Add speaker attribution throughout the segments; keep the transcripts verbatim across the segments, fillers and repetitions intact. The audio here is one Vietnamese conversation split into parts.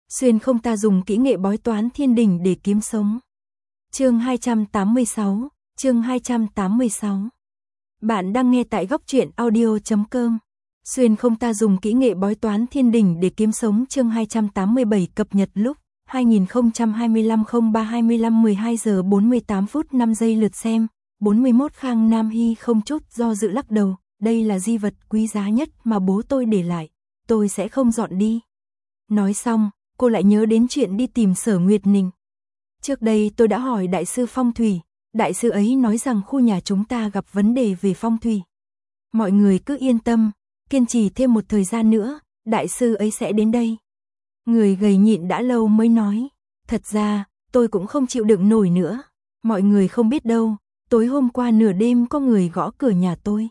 Speaker 1: Xuyên không ta dùng kỹ nghệ bói toán thiên đình để kiếm sống. Chương hai trăm tám mươi sáu, chương hai trăm tám mươi sáu. Bạn đang nghe tại góc truyện audio chấm com. Xuyên không ta dùng kỹ nghệ bói toán thiên đình để kiếm sống chương hai trăm tám mươi bảy cập nhật lúc hai nghìn không trăm hai mươi lăm không ba hai mươi lăm mười hai giờ bốn mươi tám phút năm giây lượt xem. bốn mươi mốt Khang Nam Hy không chút do dự lắc đầu, đây là di vật quý giá nhất mà bố tôi để lại, tôi sẽ không dọn đi. Nói xong, cô lại nhớ đến chuyện đi tìm Sở Nguyệt Nình. Trước đây tôi đã hỏi đại sư phong thủy, đại sư ấy nói rằng khu nhà chúng ta gặp vấn đề về phong thủy. Mọi người cứ yên tâm, kiên trì thêm một thời gian nữa, đại sư ấy sẽ đến đây. Người gầy nhịn đã lâu mới nói, thật ra, tôi cũng không chịu đựng nổi nữa. Mọi người không biết đâu, tối hôm qua nửa đêm có người gõ cửa nhà tôi.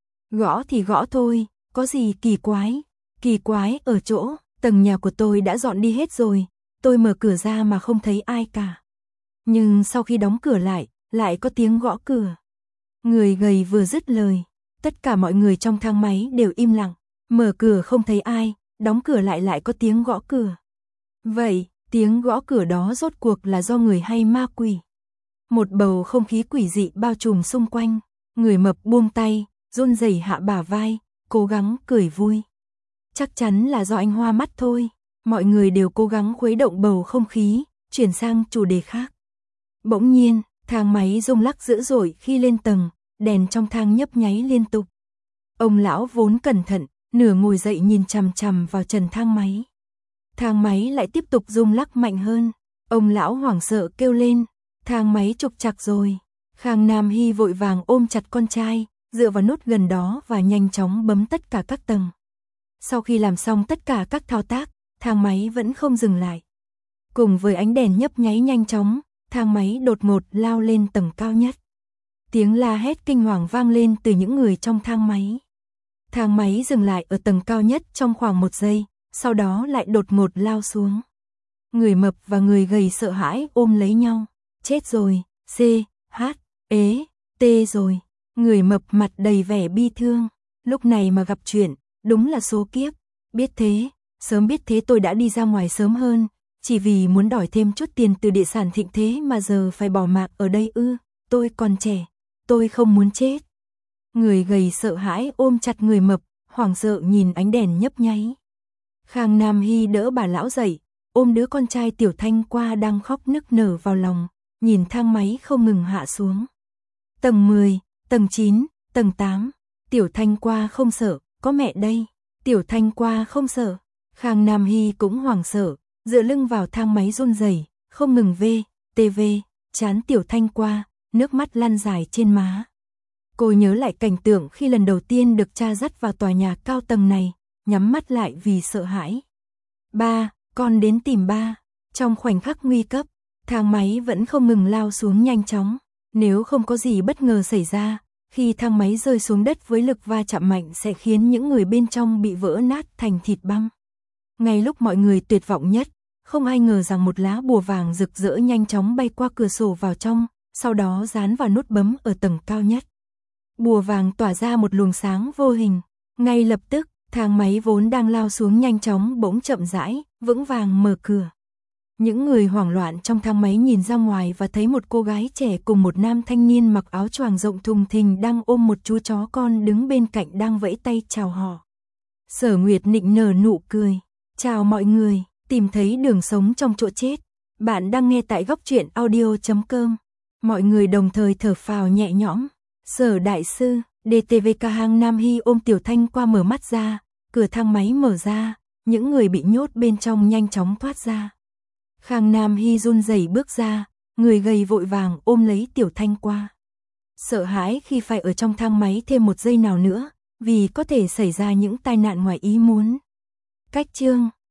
Speaker 1: Gõ thì gõ thôi, có gì kỳ quái. Kỳ quái ở chỗ, tầng nhà của tôi đã dọn đi hết rồi, tôi mở cửa ra mà không thấy ai cả. Nhưng sau khi đóng cửa lại, lại có tiếng gõ cửa. Người gầy vừa dứt lời, tất cả mọi người trong thang máy đều im lặng, mở cửa không thấy ai, đóng cửa lại lại có tiếng gõ cửa. Vậy, tiếng gõ cửa đó rốt cuộc là do người hay ma quỷ? Một bầu không khí quỷ dị bao trùm xung quanh, người mập buông tay, run rẩy hạ bả vai, cố gắng cười vui. Chắc chắn là do anh hoa mắt thôi. Mọi người đều cố gắng khuấy động bầu không khí, chuyển sang chủ đề khác. Bỗng nhiên, thang máy rung lắc dữ dội khi lên tầng, đèn trong thang nhấp nháy liên tục. Ông lão vốn cẩn thận, nửa ngồi dậy nhìn chằm chằm vào trần thang máy. Thang máy lại tiếp tục rung lắc mạnh hơn. Ông lão hoảng sợ kêu lên, thang máy trục trặc rồi. Khang Nam Hy vội vàng ôm chặt con trai, dựa vào nút gần đó và nhanh chóng bấm tất cả các tầng. Sau khi làm xong tất cả các thao tác, thang máy vẫn không dừng lại. Cùng với ánh đèn nhấp nháy nhanh chóng, thang máy đột ngột lao lên tầng cao nhất. Tiếng la hét kinh hoàng vang lên từ những người trong thang máy. Thang máy dừng lại ở tầng cao nhất trong khoảng một giây, sau đó lại đột ngột lao xuống. Người mập và người gầy sợ hãi ôm lấy nhau. Chết rồi, C, H, ế, T rồi. Người mập mặt đầy vẻ bi thương. Lúc này mà gặp chuyện, đúng là số kiếp. Biết thế, sớm biết thế tôi đã đi ra ngoài sớm hơn, chỉ vì muốn đòi thêm chút tiền từ địa sản thịnh thế mà giờ phải bỏ mạng ở đây ư, tôi còn trẻ, tôi không muốn chết. Người gầy sợ hãi ôm chặt người mập, hoảng sợ nhìn ánh đèn nhấp nháy. Khang Nam Hy đỡ bà lão dậy, ôm đứa con trai Tiểu Thanh qua đang khóc nức nở vào lòng, nhìn thang máy không ngừng hạ xuống. Tầng mười, tầng chín, tầng tám, Tiểu Thanh qua không sợ, có mẹ đây. Tiểu Thanh qua không sợ. Khang Nam Hy cũng hoảng sợ, dựa lưng vào thang máy run rẩy, không ngừng vê, tê vê, chán Tiểu Thanh qua, nước mắt lăn dài trên má. Cô nhớ lại cảnh tượng khi lần đầu tiên được cha dắt vào tòa nhà cao tầng này, nhắm mắt lại vì sợ hãi. Ba, con đến tìm ba. Trong khoảnh khắc nguy cấp, thang máy vẫn không ngừng lao xuống nhanh chóng. Nếu không có gì bất ngờ xảy ra, khi thang máy rơi xuống đất với lực va chạm mạnh sẽ khiến những người bên trong bị vỡ nát thành thịt băm. Ngay lúc mọi người tuyệt vọng nhất, không ai ngờ rằng một lá bùa vàng rực rỡ nhanh chóng bay qua cửa sổ vào trong, sau đó dán vào nút bấm ở tầng cao nhất. Bùa vàng tỏa ra một luồng sáng vô hình. Ngay lập tức, thang máy vốn đang lao xuống nhanh chóng bỗng chậm rãi, vững vàng mở cửa. Những người hoảng loạn trong thang máy nhìn ra ngoài và thấy một cô gái trẻ cùng một nam thanh niên mặc áo choàng rộng thùng thình đang ôm một chú chó con đứng bên cạnh đang vẫy tay chào họ. Sở Nguyệt Nịnh nở nụ cười. Chào mọi người, tìm thấy đường sống trong chỗ chết. Bạn đang nghe tại góc truyện audio chấm com. Mọi người đồng thời thở phào nhẹ nhõm. Sở đại sư, đê tê vê ca Khang Nam Hy ôm Tiểu Thanh qua mở mắt ra, cửa thang máy mở ra, những người bị nhốt bên trong nhanh chóng thoát ra. Khang Nam Hy run rẩy bước ra, người gầy vội vàng ôm lấy Tiểu Thanh qua. Sợ hãi khi phải ở trong thang máy thêm một giây nào nữa, vì có thể xảy ra những tai nạn ngoài ý muốn. Cách chương